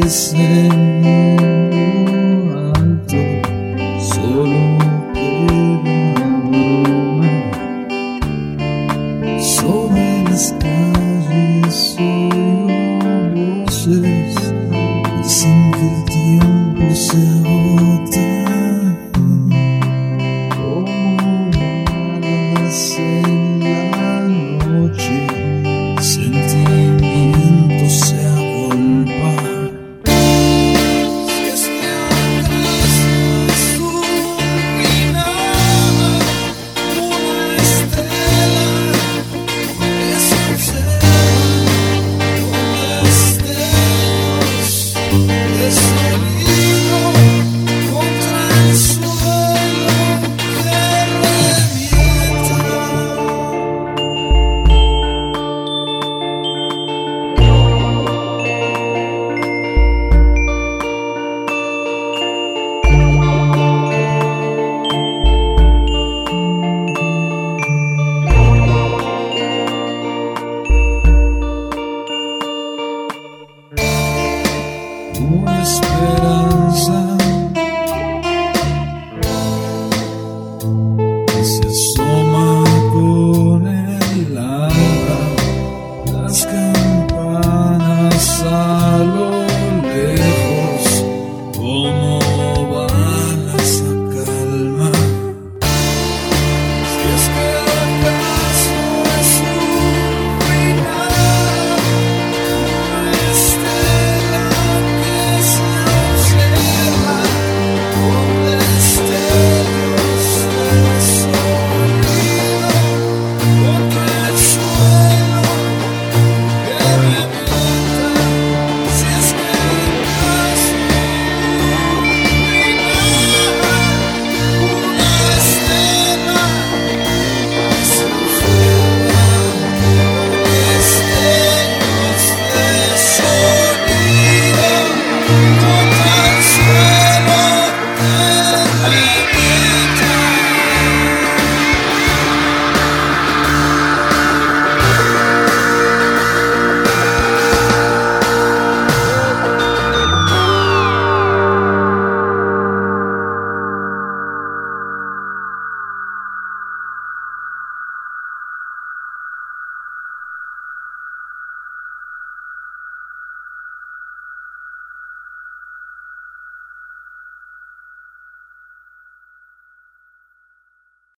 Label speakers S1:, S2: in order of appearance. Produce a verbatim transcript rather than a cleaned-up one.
S1: nubes en lo alto, solo queda bruma. Sobre las calles oigo voces y sin que el tiempo se agota, como balas en la noche, sentimientos se agolpan. Si es que atrás azul brillaba una estela que se observa con destellos de sonido contra el suelo que revienta. Una esperanza